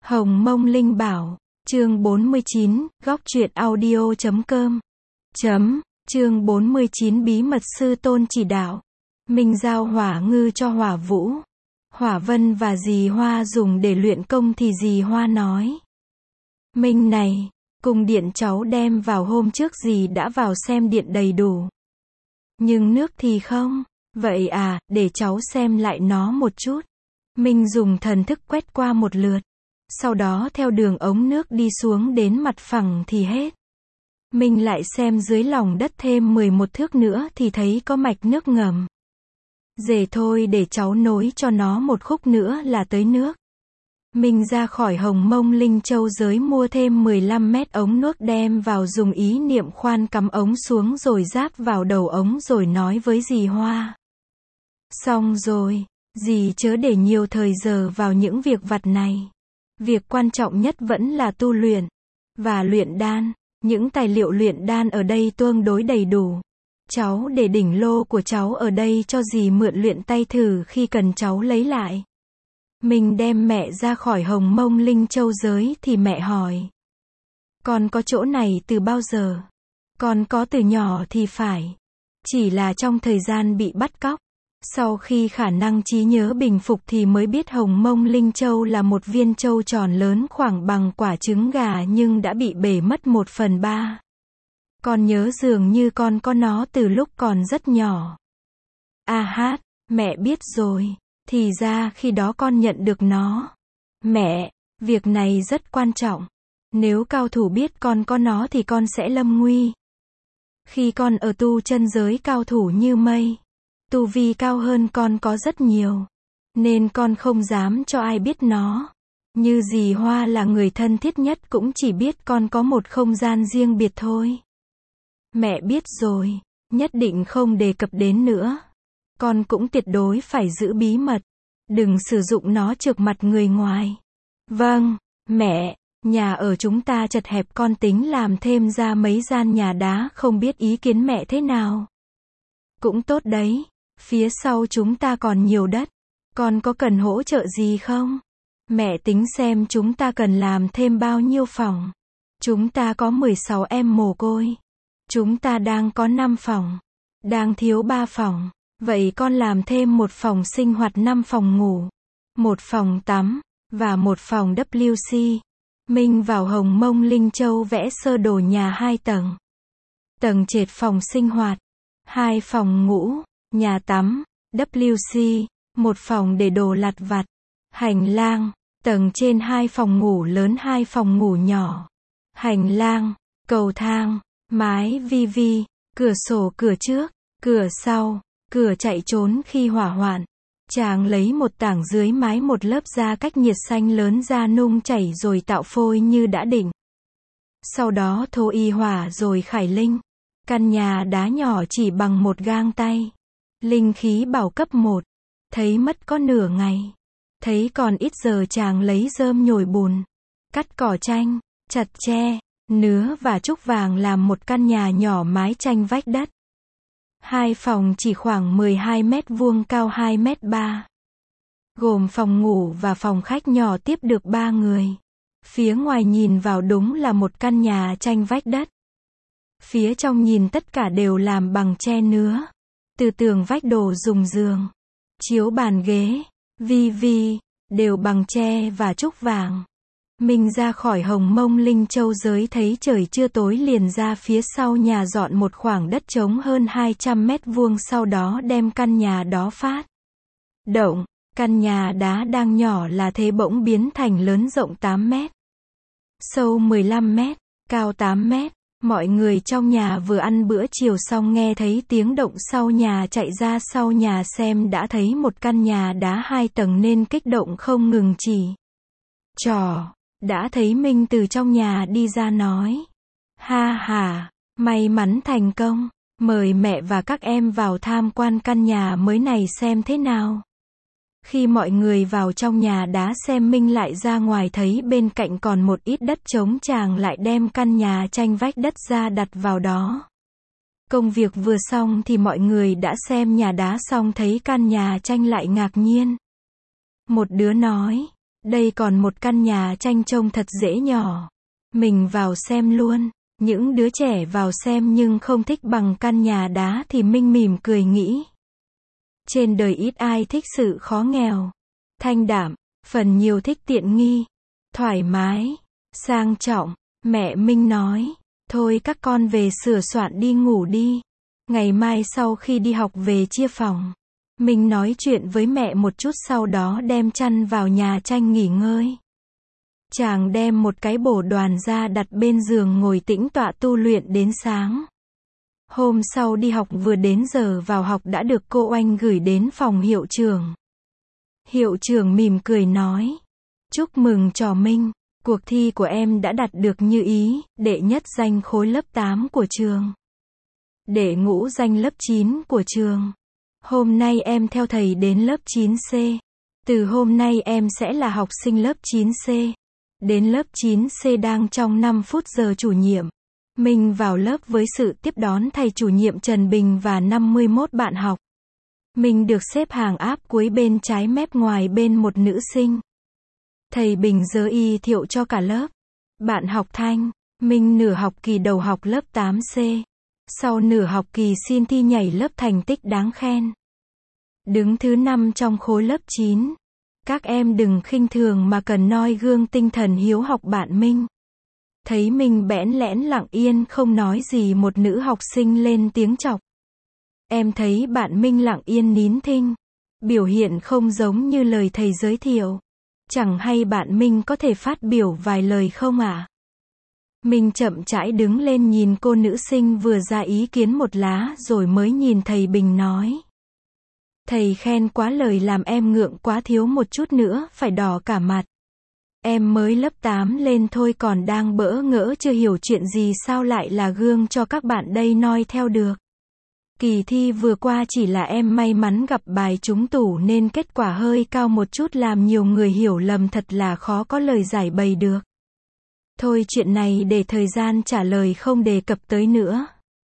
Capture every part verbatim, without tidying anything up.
Hồng Mông Linh Bảo, chương bốn mươi chín, góc truyện audio chấm com. Chấm, chương bốn mươi chín bí mật sư tôn chỉ đạo. Minh giao hỏa ngư cho hỏa vũ. Hỏa vân và dì hoa dùng để luyện công thì dì hoa nói. Minh này, cùng điện cháu đem vào hôm trước dì đã vào xem điện đầy đủ. Nhưng nước thì không. Vậy à, để cháu xem lại nó một chút. Minh dùng thần thức quét qua một lượt. Sau đó theo đường ống nước đi xuống đến mặt phẳng thì hết. Minh lại xem dưới lòng đất thêm mười một thước nữa thì thấy có mạch nước ngầm. Dễ thôi, để cháu nối cho nó một khúc nữa là tới nước. Minh ra khỏi Hồng Mông Linh Châu giới mua thêm mười lăm mét ống nước đem vào, dùng ý niệm khoan cắm ống xuống rồi ráp vào đầu ống rồi nói với dì Hoa. Xong rồi, dì chớ để nhiều thời giờ vào những việc vặt này. Việc quan trọng nhất vẫn là tu luyện và luyện đan. Những tài liệu luyện đan ở đây tương đối đầy đủ. Cháu để đỉnh lô của cháu ở đây cho dì mượn luyện tay thử khi cần cháu lấy lại. Mình đem mẹ ra khỏi Hồng Mông Linh Châu giới thì mẹ hỏi. Con có chỗ này từ bao giờ? Con có từ nhỏ thì phải. Chỉ là trong thời gian bị bắt cóc. Sau khi khả năng trí nhớ bình phục thì mới biết Hồng Mông Linh Châu là một viên châu tròn lớn khoảng bằng quả trứng gà nhưng đã bị bể mất một phần ba. Con nhớ dường như con có nó từ lúc còn rất nhỏ. A hát, mẹ biết rồi. Thì ra khi đó con nhận được nó. Mẹ, việc này rất quan trọng. Nếu cao thủ biết con có nó thì con sẽ lâm nguy. Khi con ở tu chân giới cao thủ như mây. Tu vi cao hơn con có rất nhiều. Nên con không dám cho ai biết nó. Như dì Hoa là người thân thiết nhất cũng chỉ biết con có một không gian riêng biệt thôi. Mẹ biết rồi. Nhất định không đề cập đến nữa. Con cũng tuyệt đối phải giữ bí mật. Đừng sử dụng nó trước mặt người ngoài. Vâng, mẹ. Nhà ở chúng ta chật hẹp, con tính làm thêm ra mấy gian nhà đá, không biết ý kiến mẹ thế nào. Cũng tốt đấy. Phía sau chúng ta còn nhiều đất. Con có cần hỗ trợ gì không? Mẹ tính xem chúng ta cần làm thêm bao nhiêu phòng. Chúng ta có mười sáu em mồ côi. Chúng ta đang có năm phòng. Đang thiếu ba phòng. Vậy con làm thêm một phòng sinh hoạt, năm phòng ngủ. Một phòng tắm. Và một phòng vê kép xê. Minh vào Hồng Mông Linh Châu vẽ sơ đồ nhà hai tầng. Tầng trệt phòng sinh hoạt. Hai phòng ngủ. Nhà tắm, vê kép xê, một phòng để đồ lặt vặt, hành lang, tầng trên hai phòng ngủ lớn, hai phòng ngủ nhỏ, hành lang, cầu thang, mái vi vi, cửa sổ, cửa trước, cửa sau, cửa chạy trốn khi hỏa hoạn. Chàng lấy một tảng dưới mái một lớp da cách nhiệt xanh lớn ra nung chảy rồi tạo phôi như đã định. Sau đó thô y hỏa rồi khải linh. Căn nhà đá nhỏ chỉ bằng một gang tay. Linh khí bảo cấp một. Thấy mất có nửa ngày. Thấy còn ít giờ chàng lấy rơm nhồi bùn. Cắt cỏ tranh, chặt tre, nứa và trúc vàng làm một căn nhà nhỏ mái tranh vách đất. Hai phòng chỉ khoảng mười hai mét vuông, cao hai mét ba. Gồm phòng ngủ và phòng khách nhỏ tiếp được ba người. Phía ngoài nhìn vào đúng là một căn nhà tranh vách đất. Phía trong nhìn tất cả đều làm bằng tre nứa. Từ tường vách đồ dùng giường, chiếu bàn ghế, vi vi, đều bằng tre và trúc vàng. Minh ra khỏi Hồng Mông Linh Châu giới thấy trời chưa tối liền ra phía sau nhà dọn một khoảng đất trống hơn hai trăm mét vuông, sau đó đem căn nhà đó phát động. Căn nhà đá đang nhỏ là thế bỗng biến thành lớn, rộng tám mét, sâu mười lăm mét, cao tám mét. Mọi người trong nhà vừa ăn bữa chiều xong nghe thấy tiếng động sau nhà, chạy ra sau nhà xem đã thấy một căn nhà đá hai tầng nên kích động không ngừng chỉ trỏ. Đã thấy Minh từ trong nhà đi ra nói. Ha ha, may mắn thành công. Mời mẹ và các em vào tham quan căn nhà mới này xem thế nào. Khi mọi người vào trong nhà đá xem, Minh lại ra ngoài thấy bên cạnh còn một ít đất trống, chàng lại đem căn nhà tranh vách đất ra đặt vào đó. Công việc vừa xong thì mọi người đã xem nhà đá xong thấy căn nhà tranh lại ngạc nhiên. Một đứa nói, Đây còn một căn nhà tranh trông thật dễ nhỏ. Mình vào xem luôn. Những đứa trẻ vào xem nhưng không thích bằng căn nhà đá thì Minh mỉm cười nghĩ. Trên đời ít ai thích sự khó nghèo. Thanh đạm, phần nhiều thích tiện nghi. Thoải mái, sang trọng. Mẹ Minh nói, thôi các con về sửa soạn đi ngủ đi. Ngày mai sau khi đi học về chia phòng. Minh nói chuyện với mẹ một chút sau đó đem chăn vào nhà tranh nghỉ ngơi. Chàng đem một cái bổ đoàn ra đặt bên giường ngồi tĩnh tọa tu luyện đến sáng. Hôm sau đi học vừa đến giờ vào học đã được cô Oanh gửi đến phòng hiệu trưởng. Hiệu trưởng mỉm cười nói. Chúc mừng trò Minh, cuộc thi của em đã đạt được như ý, đệ nhất danh khối lớp tám của trường. Đệ ngũ danh lớp chín của trường. Hôm nay em theo thầy đến lớp chín C. Từ hôm nay em sẽ là học sinh lớp chín C. Đến lớp chín C đang trong năm phút giờ chủ nhiệm. Minh vào lớp với sự tiếp đón thầy chủ nhiệm Trần Bình và năm mươi mốt bạn học. Minh được xếp hàng áp cuối bên trái mép ngoài bên một nữ sinh. Thầy Bình giới y thiệu cho cả lớp. Bạn học Thanh, Minh nửa học kỳ đầu học lớp tám C. Sau nửa học kỳ xin thi nhảy lớp thành tích đáng khen. Đứng thứ năm trong khối lớp chín. Các em đừng khinh thường mà cần noi gương tinh thần hiếu học bạn Minh. Thấy Minh bẽn lẽn lặng yên không nói gì một nữ học sinh lên tiếng chọc. Em thấy bạn Minh lặng yên nín thinh. Biểu hiện không giống như lời thầy giới thiệu. Chẳng hay bạn Minh có thể phát biểu vài lời không ạ? À? Minh chậm rãi đứng lên nhìn cô nữ sinh vừa ra ý kiến một lá rồi mới nhìn thầy Bình nói. Thầy khen quá lời làm em ngượng quá, thiếu một chút nữa phải đỏ cả mặt. Em mới lớp tám lên thôi còn đang bỡ ngỡ chưa hiểu chuyện gì sao lại là gương cho các bạn đây noi theo được. Kỳ thi vừa qua chỉ là em may mắn gặp bài trúng tủ nên kết quả hơi cao một chút làm nhiều người hiểu lầm, thật là khó có lời giải bày được. Thôi chuyện này để thời gian trả lời không đề cập tới nữa.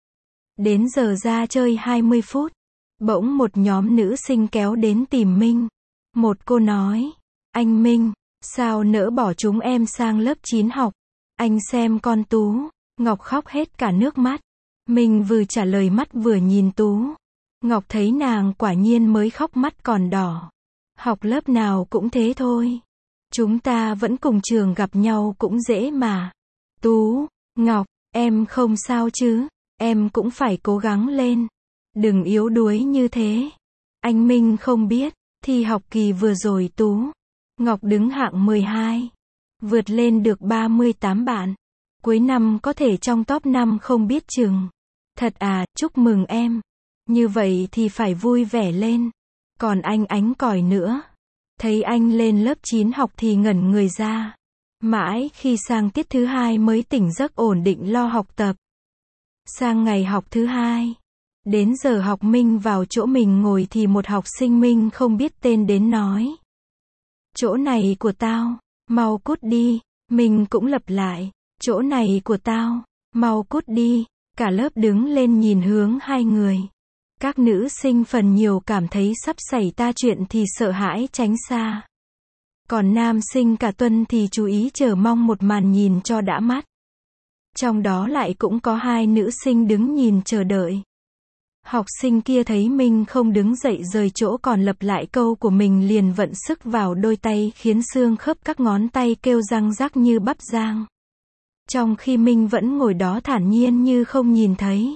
Đến giờ ra chơi hai mươi phút. Bỗng một nhóm nữ sinh kéo đến tìm Minh. Một cô nói, anh Minh, sao nỡ bỏ chúng em sang lớp chín học? Anh xem con Tú. Ngọc khóc hết cả nước mắt. Minh vừa trả lời mắt vừa nhìn Tú. Ngọc thấy nàng quả nhiên mới khóc mắt còn đỏ. Học lớp nào cũng thế thôi. Chúng ta vẫn cùng trường gặp nhau cũng dễ mà. Tú, Ngọc, em không sao chứ? Em cũng phải cố gắng lên. Đừng yếu đuối như thế. Anh Minh không biết, thi học kỳ vừa rồi Tú, Ngọc đứng hạng mười hai. Vượt lên được ba mươi tám bạn. Cuối năm có thể trong top năm không biết chừng. Thật à, chúc mừng em. Như vậy thì phải vui vẻ lên. Còn anh Ánh còi nữa. Thấy anh lên lớp chín học thì ngẩn người ra. Mãi khi sang tiết thứ hai mới tỉnh giấc ổn định lo học tập. Sang ngày học thứ hai. Đến giờ học Minh vào chỗ mình ngồi thì một học sinh Minh không biết tên đến nói. Chỗ này của tao, mau cút đi. Minh cũng lặp lại. Chỗ này của tao, mau cút đi. Cả lớp đứng lên nhìn hướng hai người. Các nữ sinh phần nhiều cảm thấy sắp xảy ra chuyện thì sợ hãi tránh xa. Còn nam sinh cả tuần thì chú ý chờ mong một màn nhìn cho đã mắt. Trong đó lại cũng có hai nữ sinh đứng nhìn chờ đợi. Học sinh kia thấy Minh không đứng dậy rời chỗ còn lặp lại câu của mình liền vận sức vào đôi tay khiến xương khớp các ngón tay kêu răng rắc như bắp rang. Trong khi Minh vẫn ngồi đó thản nhiên như không nhìn thấy.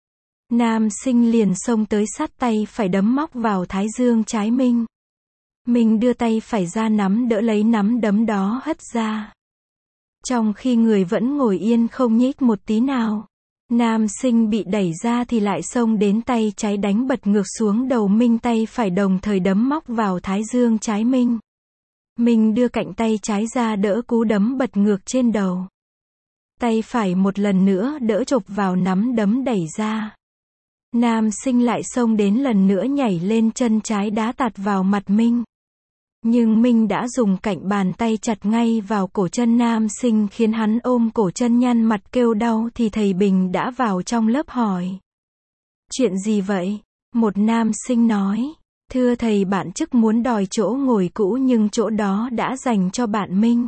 Nam sinh liền xông tới sát tay phải đấm móc vào thái dương trái Minh. Minh đưa tay phải ra nắm đỡ lấy nắm đấm đó hất ra. Trong khi người vẫn ngồi yên không nhích một tí nào. Nam sinh bị đẩy ra thì lại xông đến tay trái đánh bật ngược xuống đầu Minh, tay phải đồng thời đấm móc vào thái dương trái Minh. Minh đưa cạnh tay trái ra đỡ cú đấm bật ngược trên đầu. Tay phải một lần nữa đỡ chộp vào nắm đấm đẩy ra. Nam sinh lại xông đến lần nữa nhảy lên chân trái đá tạt vào mặt Minh. Nhưng Minh đã dùng cạnh bàn tay chặt ngay vào cổ chân nam sinh khiến hắn ôm cổ chân nhăn mặt kêu đau thì thầy Bình đã vào trong lớp hỏi. Chuyện gì vậy? Một nam sinh nói. Thưa thầy, bạn chức muốn đòi chỗ ngồi cũ nhưng chỗ đó đã dành cho bạn Minh.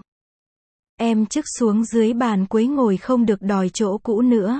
Em chức xuống dưới bàn cuối ngồi không được đòi chỗ cũ nữa.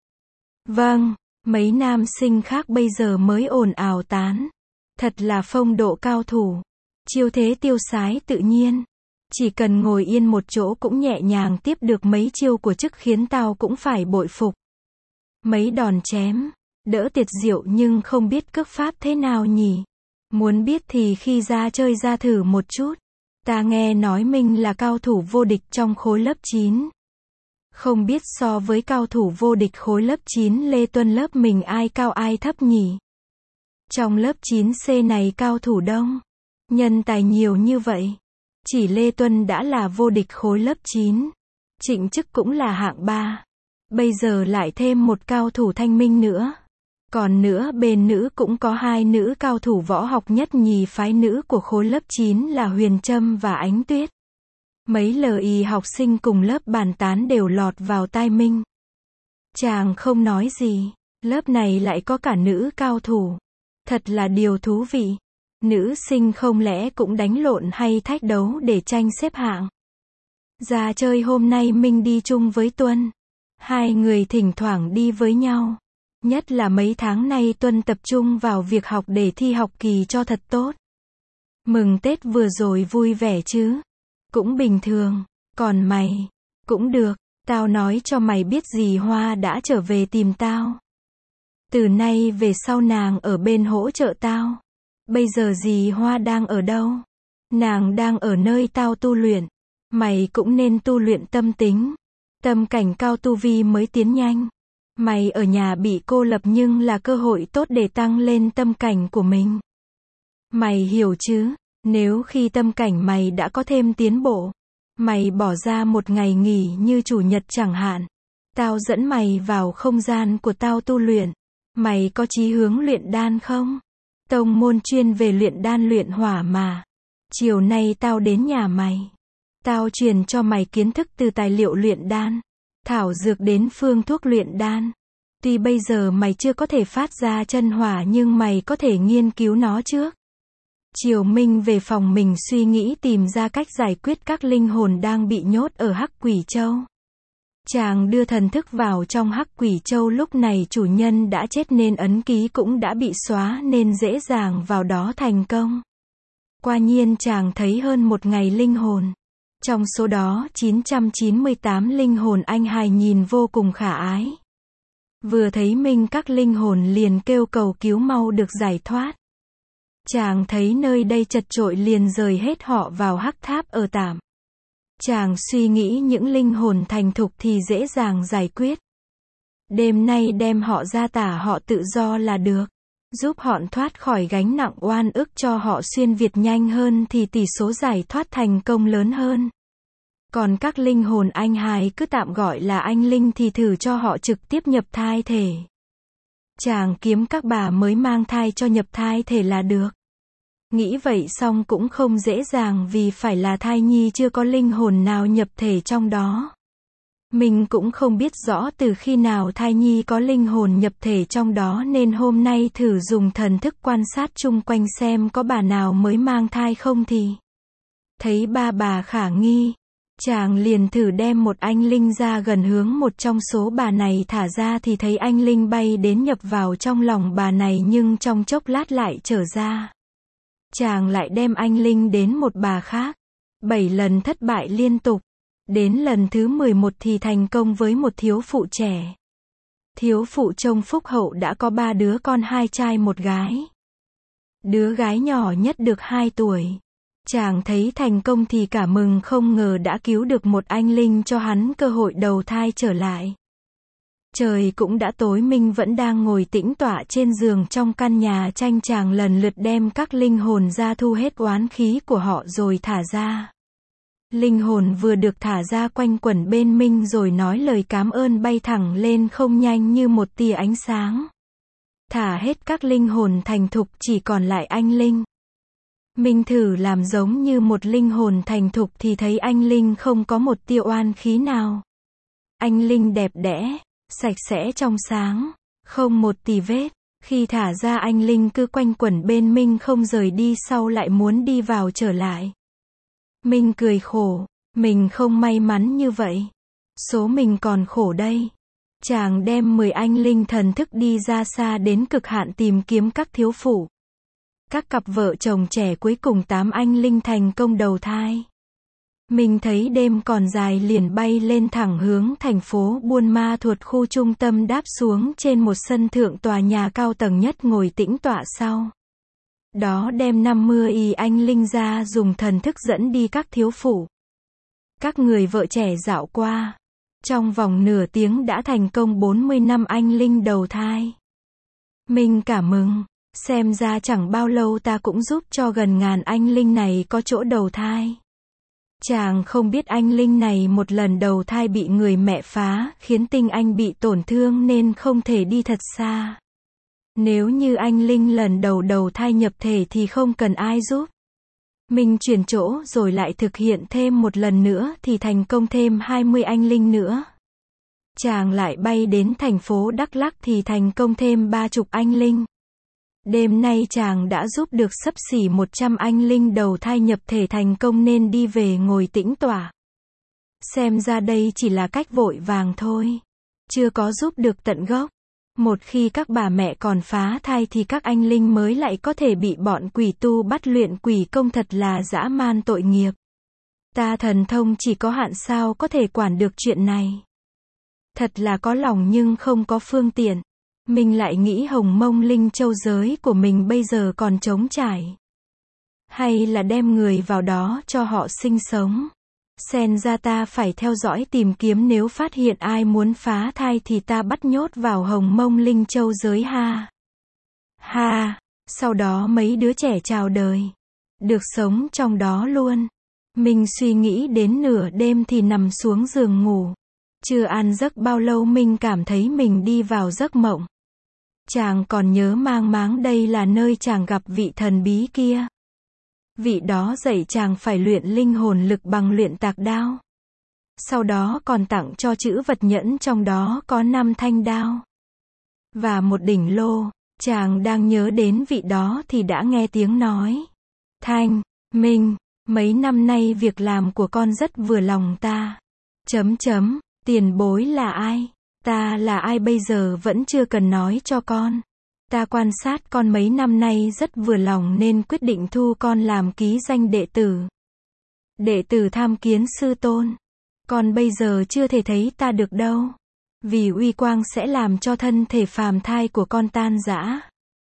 Vâng, mấy nam sinh khác bây giờ mới ồn ào tán. Thật là phong độ cao thủ. Chiêu thế tiêu sái tự nhiên. Chỉ cần ngồi yên một chỗ cũng nhẹ nhàng tiếp được mấy chiêu của chức khiến tao cũng phải bội phục. Mấy đòn chém, đỡ tiệt diệu nhưng không biết cước pháp thế nào nhỉ. Muốn biết thì khi ra chơi ra thử một chút. Ta nghe nói Minh là cao thủ vô địch trong khối lớp chín. Không biết so với cao thủ vô địch khối lớp chín Lê Tuân lớp mình ai cao ai thấp nhỉ? Trong lớp chín C này cao thủ đông. Nhân tài nhiều như vậy. Chỉ Lê Tuân đã là vô địch khối lớp chín. Trịnh Chức cũng là hạng ba. Bây giờ lại thêm một cao thủ Thanh Minh nữa. Còn nữa bên nữ cũng có hai nữ cao thủ võ học nhất nhì phái nữ của khối lớp chín là Huyền Trâm và Ánh Tuyết. Mấy lời học sinh cùng lớp bàn tán đều lọt vào tai Minh. Chàng không nói gì. Lớp này lại có cả nữ cao thủ. Thật là điều thú vị. Nữ sinh không lẽ cũng đánh lộn hay thách đấu để tranh xếp hạng. Ra chơi hôm nay Minh đi chung với Tuân. Hai người thỉnh thoảng đi với nhau. Nhất là mấy tháng nay Tuân tập trung vào việc học để thi học kỳ cho thật tốt. Mừng Tết vừa rồi vui vẻ chứ? Cũng bình thường. Còn mày? Cũng được. Tao nói cho mày biết dì Hoa đã trở về tìm tao. Từ nay về sau nàng ở bên hỗ trợ tao. Bây giờ dì Hoa đang ở đâu? Nàng đang ở nơi tao tu luyện. Mày cũng nên tu luyện tâm tính. Tâm cảnh cao tu vi mới tiến nhanh. Mày ở nhà bị cô lập nhưng là cơ hội tốt để tăng lên tâm cảnh của mình. Mày hiểu chứ? Nếu khi tâm cảnh mày đã có thêm tiến bộ, mày bỏ ra một ngày nghỉ như chủ nhật chẳng hạn. Tao dẫn mày vào không gian của tao tu luyện. Mày có chí hướng luyện đan không? Tông môn chuyên về luyện đan luyện hỏa mà. Chiều nay tao đến nhà mày. Tao truyền cho mày kiến thức từ tài liệu luyện đan, thảo dược đến phương thuốc luyện đan. Tuy bây giờ mày chưa có thể phát ra chân hỏa nhưng mày có thể nghiên cứu nó trước. Chiều Minh về phòng mình suy nghĩ tìm ra cách giải quyết các linh hồn đang bị nhốt ở Hắc Quỷ Châu. Chàng đưa thần thức vào trong Hắc Quỷ Châu, lúc này chủ nhân đã chết nên ấn ký cũng đã bị xóa nên dễ dàng vào đó thành công. Quả nhiên chàng thấy hơn một ngày linh hồn. Trong số đó chín trăm chín mươi tám linh hồn anh hài nhìn vô cùng khả ái. Vừa thấy Minh các linh hồn liền kêu cầu cứu mau được giải thoát. Chàng thấy nơi đây chật chội liền rời hết họ vào hắc tháp ở tạm. Chàng suy nghĩ những linh hồn thành thục thì dễ dàng giải quyết. Đêm nay đem họ ra tả họ tự do là được. Giúp họ thoát khỏi gánh nặng oan ức cho họ xuyên Việt nhanh hơn thì tỷ số giải thoát thành công lớn hơn. Còn các linh hồn anh hài cứ tạm gọi là anh linh thì thử cho họ trực tiếp nhập thai thể. Chàng kiếm các bà mới mang thai cho nhập thai thể là được. Nghĩ vậy xong cũng không dễ dàng vì phải là thai nhi chưa có linh hồn nào nhập thể trong đó. Mình cũng không biết rõ từ khi nào thai nhi có linh hồn nhập thể trong đó nên hôm nay thử dùng thần thức quan sát chung quanh xem có bà nào mới mang thai không thì. Thấy ba bà khả nghi. Chàng liền thử đem một anh linh ra gần hướng một trong số bà này thả ra thì thấy anh linh bay đến nhập vào trong lòng bà này nhưng trong chốc lát lại trở ra. Chàng lại đem anh linh đến một bà khác. Bảy lần thất bại liên tục. Đến lần thứ mười một thì thành công với một thiếu phụ trẻ. Thiếu phụ trông phúc hậu đã có ba đứa con, hai trai một gái. Đứa gái nhỏ nhất được hai tuổi. Chàng thấy thành công thì cả mừng không ngờ đã cứu được một anh linh cho hắn cơ hội đầu thai trở lại. Trời cũng đã tối, Minh vẫn đang ngồi tĩnh tọa trên giường trong căn nhà tranh. Chàng lần lượt đem các linh hồn ra thu hết oán khí của họ rồi thả ra. Linh hồn vừa được thả ra quanh quẩn bên Minh rồi nói lời cảm ơn bay thẳng lên không nhanh như một tia ánh sáng. Thả hết các linh hồn thành thục chỉ còn lại anh linh. Minh thử làm giống như một linh hồn thành thục thì thấy anh linh không có một tia oan khí nào. Anh linh đẹp đẽ, sạch sẽ trong sáng, không một tì vết. Khi thả ra anh linh cứ quanh quẩn bên Minh không rời đi, sau lại muốn đi vào trở lại. Minh cười khổ, mình không may mắn như vậy. Số mình còn khổ đây. Chàng đem mười anh linh thần thức đi ra xa đến cực hạn tìm kiếm các thiếu phụ. Các cặp vợ chồng trẻ cuối cùng tám anh linh thành công đầu thai. Mình thấy đêm còn dài liền bay lên thẳng hướng thành phố Buôn Ma Thuột, khu trung tâm, đáp xuống trên một sân thượng tòa nhà cao tầng nhất, ngồi tĩnh tọa sau. Đó đem năm mươi y anh linh ra dùng thần thức dẫn đi các thiếu phụ. Các người vợ trẻ dạo qua. Trong vòng nửa tiếng đã thành công bốn mươi năm anh linh đầu thai. Mình cảm mừng. Xem ra chẳng bao lâu ta cũng giúp cho gần ngàn anh linh này có chỗ đầu thai. Chàng không biết anh linh này một lần đầu thai bị người mẹ phá, khiến tinh anh bị tổn thương nên không thể đi thật xa. Nếu như anh linh lần đầu đầu thai nhập thể thì không cần ai giúp. Mình chuyển chỗ rồi lại thực hiện thêm một lần nữa thì thành công thêm hai mươi anh linh nữa. Chàng lại bay đến thành phố Đắk Lắk thì thành công thêm ba chục anh linh. Đêm nay chàng đã giúp được xấp xỉ một trăm anh linh đầu thai nhập thể thành công nên đi về ngồi tĩnh tọa. Xem ra đây chỉ là cách vội vàng thôi. Chưa có giúp được tận gốc. Một khi các bà mẹ còn phá thai thì các anh linh mới lại có thể bị bọn quỷ tu bắt luyện quỷ công, thật là dã man tội nghiệp. Ta thần thông chỉ có hạn sao có thể quản được chuyện này. Thật là có lòng nhưng không có phương tiện. Mình lại nghĩ Hồng Mông Linh Châu giới của mình bây giờ còn trống trải. Hay là đem người vào đó cho họ sinh sống. Xem ra ta phải theo dõi tìm kiếm, nếu phát hiện ai muốn phá thai thì ta bắt nhốt vào Hồng Mông Linh Châu giới ha. Ha, sau đó mấy đứa trẻ chào đời. Được sống trong đó luôn. Mình suy nghĩ đến nửa đêm thì nằm xuống giường ngủ. Chưa ăn giấc bao lâu mình cảm thấy mình đi vào giấc mộng. Chàng còn nhớ mang máng đây là nơi chàng gặp vị thần bí kia. Vị đó dạy chàng phải luyện linh hồn lực bằng luyện tạc đao. Sau đó còn tặng cho chữ vật nhẫn, trong đó có năm thanh đao và một đỉnh lô. Chàng đang nhớ đến vị đó thì đã nghe tiếng nói. Thanh, Minh, mấy năm nay việc làm của con rất vừa lòng ta. Chấm chấm, tiền bối là ai? Ta là ai bây giờ vẫn chưa cần nói cho con. Ta quan sát con mấy năm nay rất vừa lòng nên quyết định thu con làm ký danh đệ tử. Đệ tử tham kiến sư tôn. Con bây giờ chưa thể thấy ta được đâu. Vì uy quang sẽ làm cho thân thể phàm thai của con tan rã.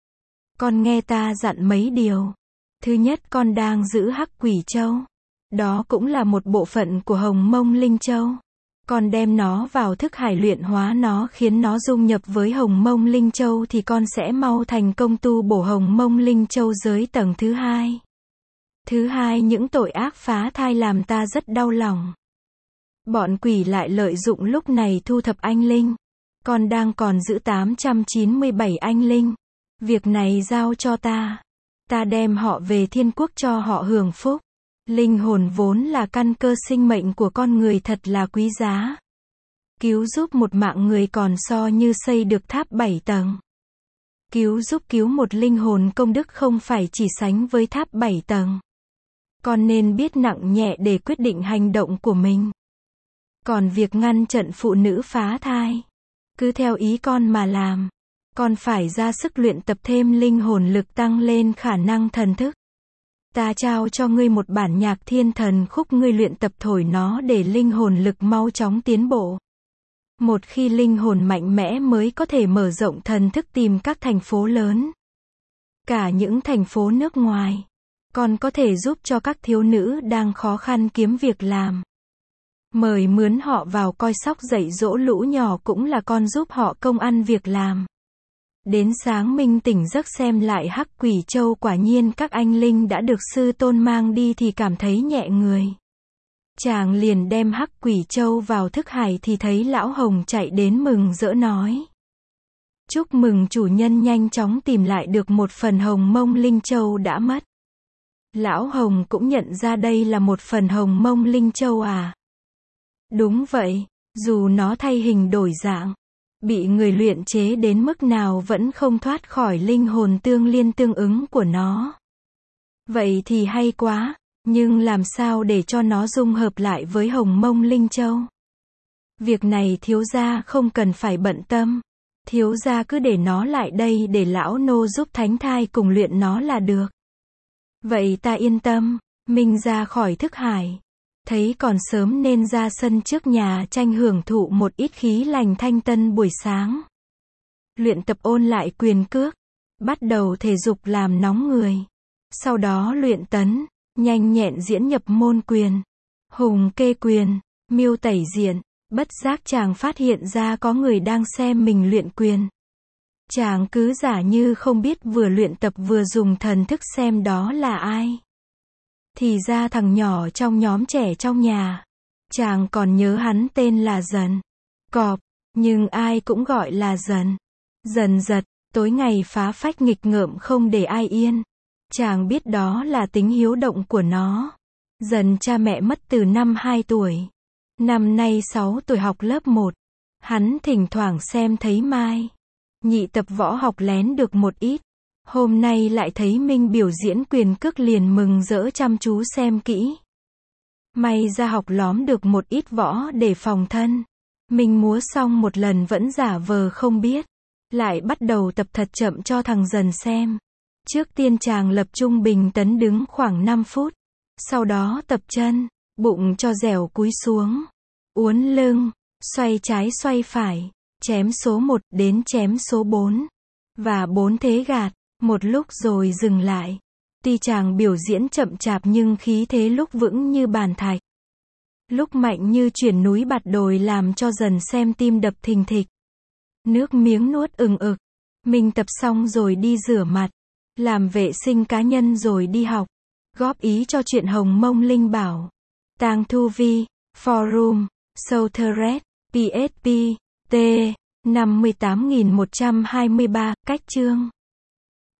Con nghe ta dặn mấy điều. Thứ nhất, con đang giữ Hắc Quỷ Châu. Đó cũng là một bộ phận của Hồng Mông Linh Châu. Con đem nó vào thức hải luyện hóa nó, khiến nó dung nhập với Hồng Mông Linh Châu thì con sẽ mau thành công tu bổ Hồng Mông Linh Châu giới tầng thứ hai. Thứ hai, những tội ác phá thai làm ta rất đau lòng. Bọn quỷ lại lợi dụng lúc này thu thập anh linh. Con đang còn giữ tám trăm chín mươi bảy anh linh. Việc này giao cho ta. Ta đem họ về thiên quốc cho họ hưởng phúc. Linh hồn vốn là căn cơ sinh mệnh của con người, thật là quý giá. Cứu giúp một mạng người còn so như xây được tháp bảy tầng. Cứu giúp cứu một linh hồn công đức không phải chỉ sánh với tháp bảy tầng. Con nên biết nặng nhẹ để quyết định hành động của mình. Còn việc ngăn chặn phụ nữ phá thai, cứ theo ý con mà làm. Con phải ra sức luyện tập thêm linh hồn lực, tăng lên khả năng thần thức. Ta trao cho ngươi một bản nhạc thiên thần khúc, ngươi luyện tập thổi nó để linh hồn lực mau chóng tiến bộ. Một khi linh hồn mạnh mẽ mới có thể mở rộng thần thức tìm các thành phố lớn. Cả những thành phố nước ngoài. Còn có thể giúp cho các thiếu nữ đang khó khăn kiếm việc làm. Mời mướn họ vào coi sóc dạy dỗ lũ nhỏ cũng là con giúp họ công ăn việc làm. Đến sáng minh tỉnh giấc xem lại Hắc Quỷ Châu, quả nhiên các anh linh đã được sư tôn mang đi thì cảm thấy nhẹ người. Chàng liền đem Hắc Quỷ Châu vào thức hải thì thấy lão Hồng chạy đến mừng rỡ nói. Chúc mừng chủ nhân nhanh chóng tìm lại được một phần Hồng Mông Linh Châu đã mất. Lão Hồng cũng nhận ra đây là một phần Hồng Mông Linh Châu à? Đúng vậy, dù nó thay hình đổi dạng. bị người luyện chế đến mức nào vẫn không thoát khỏi linh hồn tương liên tương ứng của nó. Vậy thì hay quá, nhưng làm sao để cho nó dung hợp lại với Hồng Mông Linh Châu? Việc này thiếu gia không cần phải bận tâm. Thiếu gia cứ để nó lại đây để lão nô giúp thánh thai cùng luyện nó là được. Vậy ta yên tâm. Minh ra khỏi thức hải. Thấy còn sớm nên ra sân trước nhà tranh hưởng thụ một ít khí lành thanh tân buổi sáng. Luyện tập ôn lại quyền cước. Bắt đầu thể dục làm nóng người. Sau đó luyện tấn, nhanh nhẹn diễn nhập môn quyền. Hùng kê quyền, miêu tẩy diện. Bất giác chàng phát hiện ra có người đang xem mình luyện quyền. Chàng cứ giả như không biết vừa luyện tập vừa dùng thần thức xem đó là ai. Thì ra thằng nhỏ trong nhóm trẻ trong nhà. Chàng còn nhớ hắn tên là Dần. Cọp, nhưng ai cũng gọi là Dần. Dần giật, tối ngày phá phách nghịch ngợm không để ai yên. Chàng biết đó là tính hiếu động của nó. Dần cha mẹ mất từ năm hai tuổi. Năm nay sáu tuổi học lớp một. Hắn thỉnh thoảng xem thấy Mai Nhị tập võ học lén được một ít. Hôm nay lại thấy Minh biểu diễn quyền cước liền mừng rỡ chăm chú xem kỹ. May ra học lóm được một ít võ để phòng thân. Minh múa xong một lần vẫn giả vờ không biết. Lại bắt đầu tập thật chậm cho thằng Dần xem. Trước tiên chàng lập trung bình tấn đứng khoảng năm phút. Sau đó tập chân, bụng cho dẻo cúi xuống. Uốn lưng, xoay trái xoay phải, chém số một đến chém số bốn. Và bốn thế gạt, một lúc rồi dừng lại. Tuy chàng biểu diễn chậm chạp nhưng khí thế lúc vững như bàn thạch. Lúc mạnh như chuyển núi bạt đồi làm cho Dần xem tim đập thình thịch. Nước miếng nuốt ừng ực. Mình tập xong rồi đi rửa mặt. Làm vệ sinh cá nhân rồi đi học. Góp ý cho chuyện Hồng Mông Linh Bảo. Tang Thu Vi, Forum, Southred, pê ét pê, T, năm mươi tám nghìn một trăm hai mươi ba, cách chương.